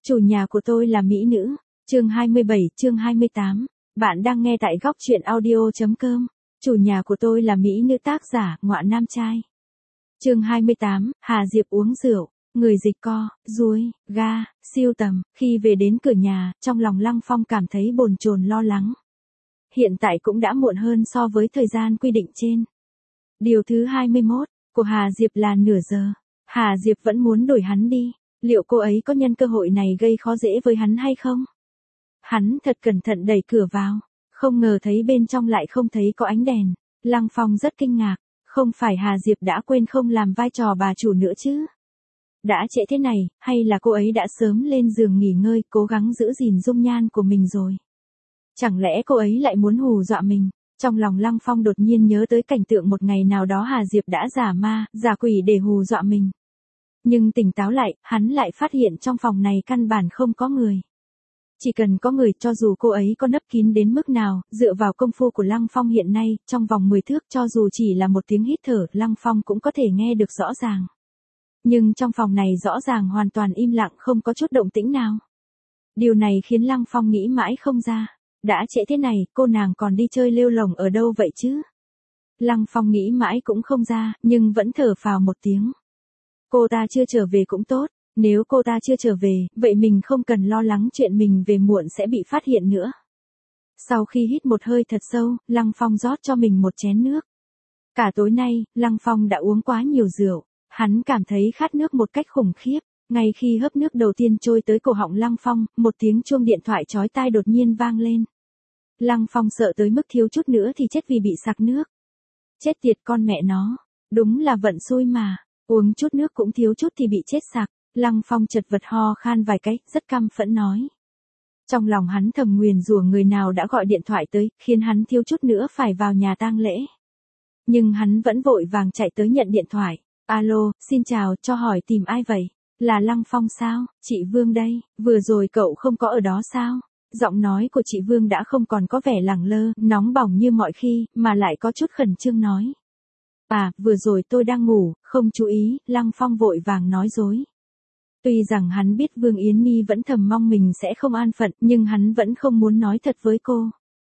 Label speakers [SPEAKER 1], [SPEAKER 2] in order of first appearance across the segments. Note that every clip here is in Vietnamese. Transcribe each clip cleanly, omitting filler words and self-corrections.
[SPEAKER 1] Chủ nhà của tôi là mỹ nữ. Chương 27, chương 28. Bạn đang nghe tại góc truyện audio.com. Chủ nhà của tôi là mỹ nữ, tác giả Ngọa Nam Trai. Chương 28, Hà Diệp uống rượu, người dịch co, ruồi, ga, siêu tầm. Khi về đến cửa nhà, trong lòng Lăng Phong cảm thấy bồn chồn lo lắng. Hiện tại cũng đã muộn hơn so với thời gian quy định trên. Điều thứ 21 của Hà Diệp là nửa giờ. Hà Diệp vẫn muốn đuổi hắn đi. Liệu cô ấy có nhân cơ hội này gây khó dễ với hắn hay không? Hắn thật cẩn thận đẩy cửa vào, không ngờ thấy bên trong lại không thấy có ánh đèn. Lăng Phong rất kinh ngạc, không phải Hà Diệp đã quên không làm vai trò bà chủ nữa chứ? Đã trễ thế này, hay là cô ấy đã sớm lên giường nghỉ ngơi, cố gắng giữ gìn dung nhan của mình rồi? Chẳng lẽ cô ấy lại muốn hù dọa mình? Trong lòng Lăng Phong đột nhiên nhớ tới cảnh tượng một ngày nào đó Hà Diệp đã giả ma, giả quỷ để hù dọa mình. Nhưng tỉnh táo lại, hắn lại phát hiện trong phòng này căn bản không có người. Chỉ cần có người, cho dù cô ấy có nấp kín đến mức nào, dựa vào công phu của Lăng Phong hiện nay, trong vòng 10 thước cho dù chỉ là một tiếng hít thở, Lăng Phong cũng có thể nghe được rõ ràng. Nhưng trong phòng này rõ ràng hoàn toàn im lặng, không có chút động tĩnh nào. Điều này khiến Lăng Phong nghĩ mãi không ra. Đã trễ thế này, cô nàng còn đi chơi lêu lổng ở đâu vậy chứ? Lăng Phong nghĩ mãi cũng không ra, nhưng vẫn thở phào một tiếng. Cô ta chưa trở về cũng tốt, nếu cô ta chưa trở về, vậy mình không cần lo lắng chuyện mình về muộn sẽ bị phát hiện nữa. Sau khi hít một hơi thật sâu, Lăng Phong rót cho mình một chén nước. Cả tối nay, Lăng Phong đã uống quá nhiều rượu, hắn cảm thấy khát nước một cách khủng khiếp. Ngay khi hớp nước đầu tiên trôi tới cổ họng Lăng Phong, một tiếng chuông điện thoại chói tai đột nhiên vang lên. Lăng Phong sợ tới mức thiếu chút nữa thì chết vì bị sặc nước. Chết tiệt con mẹ nó, đúng là vận xui mà. Uống chút nước cũng thiếu chút thì bị chết sặc. Lăng Phong chật vật ho khan vài cái, rất căm phẫn nói. Trong lòng hắn thầm nguyền rủa người nào đã gọi điện thoại tới, khiến hắn thiếu chút nữa phải vào nhà tang lễ. Nhưng hắn vẫn vội vàng chạy tới nhận điện thoại. Alo, xin chào, cho hỏi tìm ai vậy? Là Lăng Phong sao? Chị Vương đây, vừa rồi cậu không có ở đó sao? Giọng nói của chị Vương đã không còn có vẻ lẳng lơ, nóng bỏng như mọi khi, mà lại có chút khẩn trương nói. À, vừa rồi tôi đang ngủ, không chú ý, Lăng Phong vội vàng nói dối. Tuy rằng hắn biết Vương Yến Nhi vẫn thầm mong mình sẽ không an phận, nhưng hắn vẫn không muốn nói thật với cô.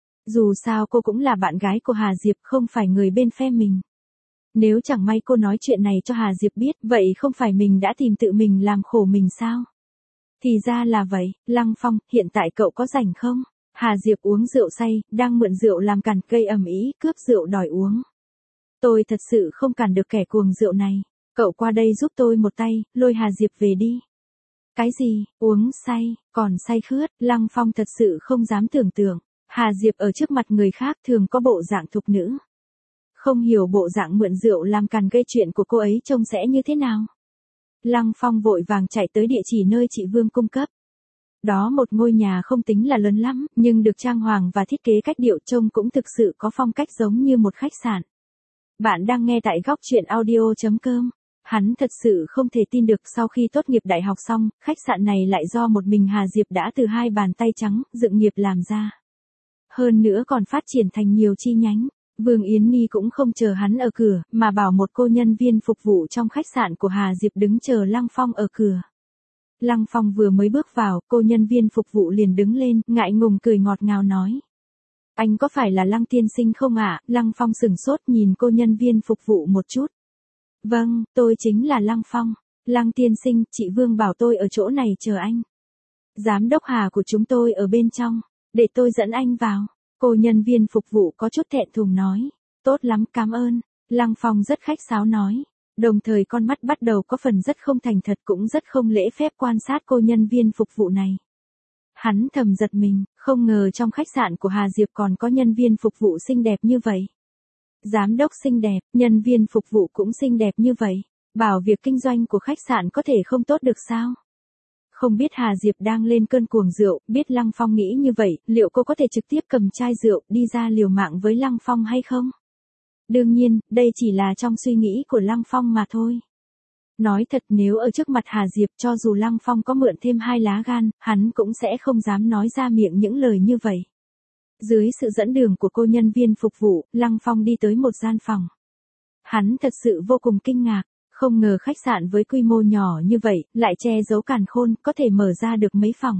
[SPEAKER 1] Dù sao cô cũng là bạn gái của Hà Diệp, không phải người bên phe mình. Nếu chẳng may cô nói chuyện này cho Hà Diệp biết, vậy không phải mình đã tìm tự mình làm khổ mình sao? Thì ra là vậy, Lăng Phong, hiện tại cậu có rảnh không? Hà Diệp uống rượu say, đang mượn rượu làm càn, gây ầm ĩ, cướp rượu đòi uống. Tôi thật sự không cản được kẻ cuồng rượu này. Cậu qua đây giúp tôi một tay, lôi Hà Diệp về đi. Cái gì, uống say, còn say khướt, Lăng Phong thật sự không dám tưởng tượng. Hà Diệp ở trước mặt người khác thường có bộ dạng thục nữ. Không hiểu bộ dạng mượn rượu làm càn gây chuyện của cô ấy trông sẽ như thế nào. Lăng Phong vội vàng chạy tới địa chỉ nơi chị Vương cung cấp. Đó một ngôi nhà không tính là lớn lắm, nhưng được trang hoàng và thiết kế cách điệu trông cũng thực sự có phong cách giống như một khách sạn. Bạn đang nghe tại góc truyện audio.com. Hắn thật sự không thể tin được sau khi tốt nghiệp đại học xong, khách sạn này lại do một mình Hà Diệp đã từ hai bàn tay trắng, dựng nghiệp làm ra. Hơn nữa còn phát triển thành nhiều chi nhánh. Vương Yến Nhi cũng không chờ hắn ở cửa, mà bảo một cô nhân viên phục vụ trong khách sạn của Hà Diệp đứng chờ Lăng Phong ở cửa. Lăng Phong vừa mới bước vào, cô nhân viên phục vụ liền đứng lên, ngại ngùng cười ngọt ngào nói. Anh có phải là Lăng tiên sinh không ạ? Lăng Phong sửng sốt nhìn cô nhân viên phục vụ một chút. Vâng, tôi chính là Lăng Phong. Lăng tiên sinh, chị Vương bảo tôi ở chỗ này chờ anh. Giám đốc Hà của chúng tôi ở bên trong, để tôi dẫn anh vào. Cô nhân viên phục vụ có chút thẹn thùng nói. Tốt lắm, cảm ơn. Lăng Phong rất khách sáo nói. Đồng thời con mắt bắt đầu có phần rất không thành thật, cũng rất không lễ phép quan sát cô nhân viên phục vụ này. Hắn thầm giật mình, không ngờ trong khách sạn của Hà Diệp còn có nhân viên phục vụ xinh đẹp như vậy. Giám đốc xinh đẹp, nhân viên phục vụ cũng xinh đẹp như vậy. Bảo việc kinh doanh của khách sạn có thể không tốt được sao? Không biết Hà Diệp đang lên cơn cuồng rượu, biết Lăng Phong nghĩ như vậy, liệu cô có thể trực tiếp cầm chai rượu đi ra liều mạng với Lăng Phong hay không? Đương nhiên, đây chỉ là trong suy nghĩ của Lăng Phong mà thôi. Nói thật, nếu ở trước mặt Hà Diệp, cho dù Lăng Phong có mượn thêm 2 lá gan, hắn cũng sẽ không dám nói ra miệng những lời như vậy. Dưới sự dẫn đường của cô nhân viên phục vụ, Lăng Phong đi tới một gian phòng. Hắn thật sự vô cùng kinh ngạc. Không ngờ khách sạn với quy mô nhỏ như vậy, lại che giấu càn khôn, có thể mở ra được mấy phòng.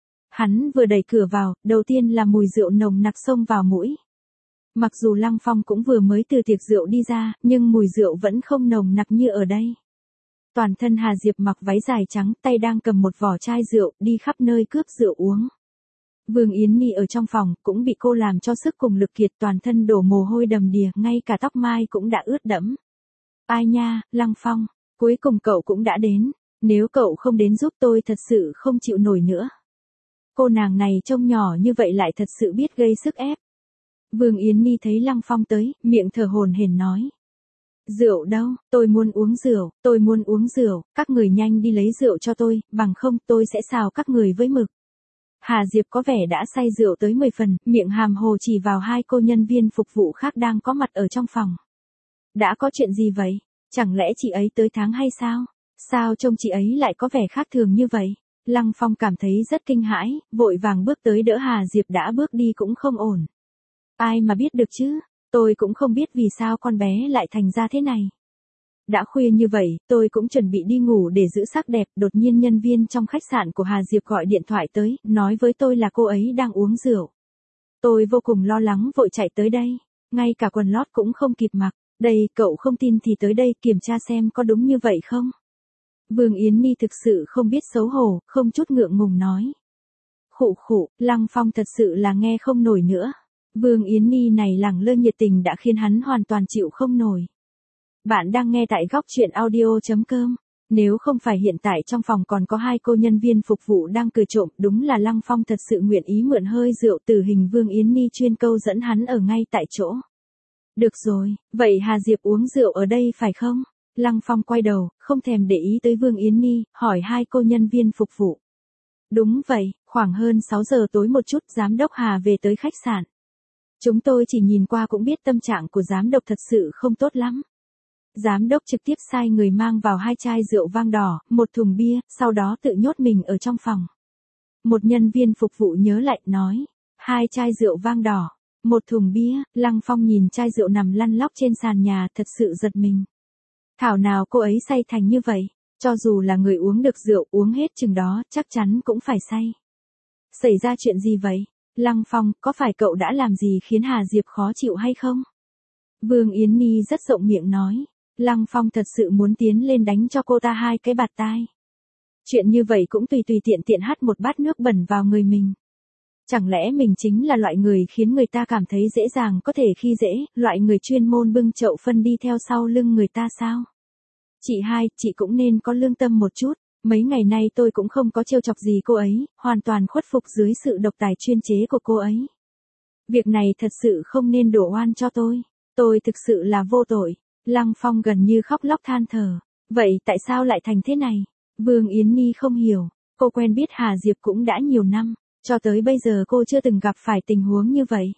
[SPEAKER 1] Hắn vừa đẩy cửa vào, đầu tiên là mùi rượu nồng nặc xông vào mũi. Mặc dù Lăng Phong cũng vừa mới từ tiệc rượu đi ra, nhưng mùi rượu vẫn không nồng nặc như ở đây. Toàn thân Hà Diệp mặc váy dài trắng, tay đang cầm một vỏ chai rượu, đi khắp nơi cướp rượu uống. Vương Yến Nhi ở trong phòng, cũng bị cô làm cho sức cùng lực kiệt, toàn thân đổ mồ hôi đầm đìa, ngay cả tóc mai cũng đã ướt đẫm. Ai nha, Lăng Phong, cuối cùng cậu cũng đã đến, nếu cậu không đến giúp tôi thật sự không chịu nổi nữa. Cô nàng này trông nhỏ như vậy lại thật sự biết gây sức ép. Vương Yến Nhi thấy Lăng Phong tới, miệng thở hổn hển nói. Rượu đâu, tôi muốn uống rượu, tôi muốn uống rượu, các người nhanh đi lấy rượu cho tôi, bằng không tôi sẽ xào các người với mực. Hà Diệp có vẻ đã say rượu tới 10 phần, miệng hàm hồ chỉ vào hai cô nhân viên phục vụ khác đang có mặt ở trong phòng. Đã có chuyện gì vậy? Chẳng lẽ chị ấy tới tháng hay sao? Sao trông chị ấy lại có vẻ khác thường như vậy? Lăng Phong cảm thấy rất kinh hãi, vội vàng bước tới đỡ Hà Diệp đã bước đi cũng không ổn. Ai mà biết được chứ? Tôi cũng không biết vì sao con bé lại thành ra thế này. Đã khuya như vậy, tôi cũng chuẩn bị đi ngủ để giữ sắc đẹp, đột nhiên nhân viên trong khách sạn của Hà Diệp gọi điện thoại tới, nói với tôi là cô ấy đang uống rượu. Tôi vô cùng lo lắng vội chạy tới đây, ngay cả quần lót cũng không kịp mặc. Đây, cậu không tin thì tới đây kiểm tra xem có đúng như vậy không? Vương Yến Nhi thực sự không biết xấu hổ, không chút ngượng ngùng nói. Khụ khụ, Lăng Phong thật sự là nghe không nổi nữa. Vương Yến Nhi này lẳng lơ nhiệt tình đã khiến hắn hoàn toàn chịu không nổi. Bạn đang nghe tại góc truyện audio.com. Nếu không phải hiện tại trong phòng còn có hai cô nhân viên phục vụ đang cười trộm, đúng là Lăng Phong thật sự nguyện ý mượn hơi rượu từ hình Vương Yến Nhi chuyên câu dẫn hắn ở ngay tại chỗ. Được rồi, vậy Hà Diệp uống rượu ở đây phải không? Lăng Phong quay đầu, không thèm để ý tới Vương Yến Nhi, hỏi hai cô nhân viên phục vụ. Đúng vậy, khoảng hơn 6 giờ tối một chút, giám đốc Hà về tới khách sạn. Chúng tôi chỉ nhìn qua cũng biết tâm trạng của giám đốc thật sự không tốt lắm. Giám đốc trực tiếp sai người mang vào 2 chai rượu vang đỏ, 1 thùng bia, sau đó tự nhốt mình ở trong phòng. Một nhân viên phục vụ nhớ lại, nói, 2 chai rượu vang đỏ, 1 thùng bia. Lăng Phong nhìn chai rượu nằm lăn lóc trên sàn nhà, thật sự giật mình. Thảo nào cô ấy say thành như vậy, cho dù là người uống được rượu uống hết chừng đó, chắc chắn cũng phải say. Xảy ra chuyện gì vậy? Lăng Phong, có phải cậu đã làm gì khiến Hà Diệp khó chịu hay không? Vương Yến Nhi rất rộng miệng nói. Lăng Phong thật sự muốn tiến lên đánh cho cô ta 2 cái bạt tai. Chuyện như vậy cũng tùy tiện tiện hắt một bát nước bẩn vào người mình. Chẳng lẽ mình chính là loại người khiến người ta cảm thấy dễ dàng có thể khi dễ, loại người chuyên môn bưng chậu phân đi theo sau lưng người ta sao? Chị hai, chị cũng nên có lương tâm một chút. Mấy ngày nay tôi cũng không có trêu chọc gì cô ấy, hoàn toàn khuất phục dưới sự độc tài chuyên chế của cô ấy. Việc này thật sự không nên đổ oan cho tôi thực sự là vô tội. Lăng Phong gần như khóc lóc than thở. Vậy tại sao lại thành thế này? Vương Yến Nhi không hiểu, cô quen biết Hà Diệp cũng đã nhiều năm, cho tới bây giờ cô chưa từng gặp phải tình huống như vậy.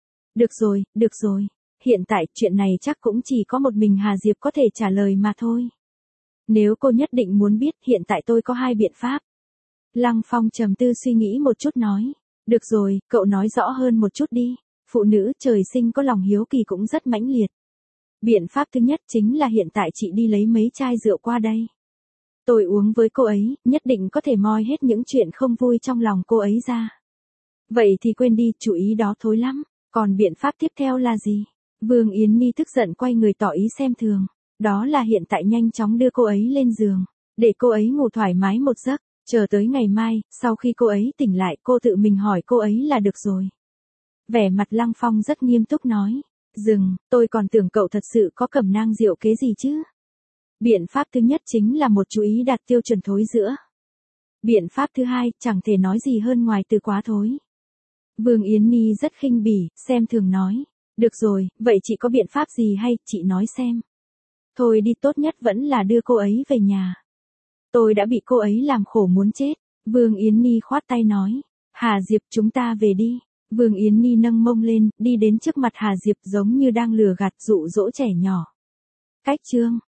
[SPEAKER 1] Được rồi, hiện tại chuyện này chắc cũng chỉ có một mình Hà Diệp có thể trả lời mà thôi. Nếu cô nhất định muốn biết, hiện tại tôi có 2 biện pháp. Lăng Phong trầm tư suy nghĩ một chút nói. Được rồi, cậu nói rõ hơn một chút đi. Phụ nữ trời sinh có lòng hiếu kỳ cũng rất mãnh liệt. Biện pháp thứ nhất chính là hiện tại chị đi lấy mấy chai rượu qua đây. Tôi uống với cô ấy, nhất định có thể moi hết những chuyện không vui trong lòng cô ấy ra. Vậy thì quên đi, chủ ý đó thối lắm. Còn biện pháp tiếp theo là gì? Vương Yến Nhi tức giận quay người tỏ ý xem thường. Đó là hiện tại nhanh chóng đưa cô ấy lên giường, để cô ấy ngủ thoải mái một giấc, chờ tới ngày mai, sau khi cô ấy tỉnh lại cô tự mình hỏi cô ấy là được rồi. Vẻ mặt Lăng Phong rất nghiêm túc nói. Dừng, tôi còn tưởng cậu thật sự có cẩm nang diệu kế gì chứ. Biện pháp thứ nhất chính là một chú ý đạt tiêu chuẩn thối giữa. Biện pháp thứ hai, chẳng thể nói gì hơn ngoài từ quá thối. Vương Yến Nhi rất khinh bỉ, xem thường nói. Được rồi, vậy chị có biện pháp gì hay, chị nói xem. Thôi đi, tốt nhất vẫn là đưa cô ấy về nhà. Tôi đã bị cô ấy làm khổ muốn chết. Vương Yến Nhi khoát tay nói. Hà Diệp, chúng ta về đi. Vương Yến Nhi nâng mông lên, đi đến trước mặt Hà Diệp giống như đang lừa gạt dụ dỗ trẻ nhỏ. Cách chương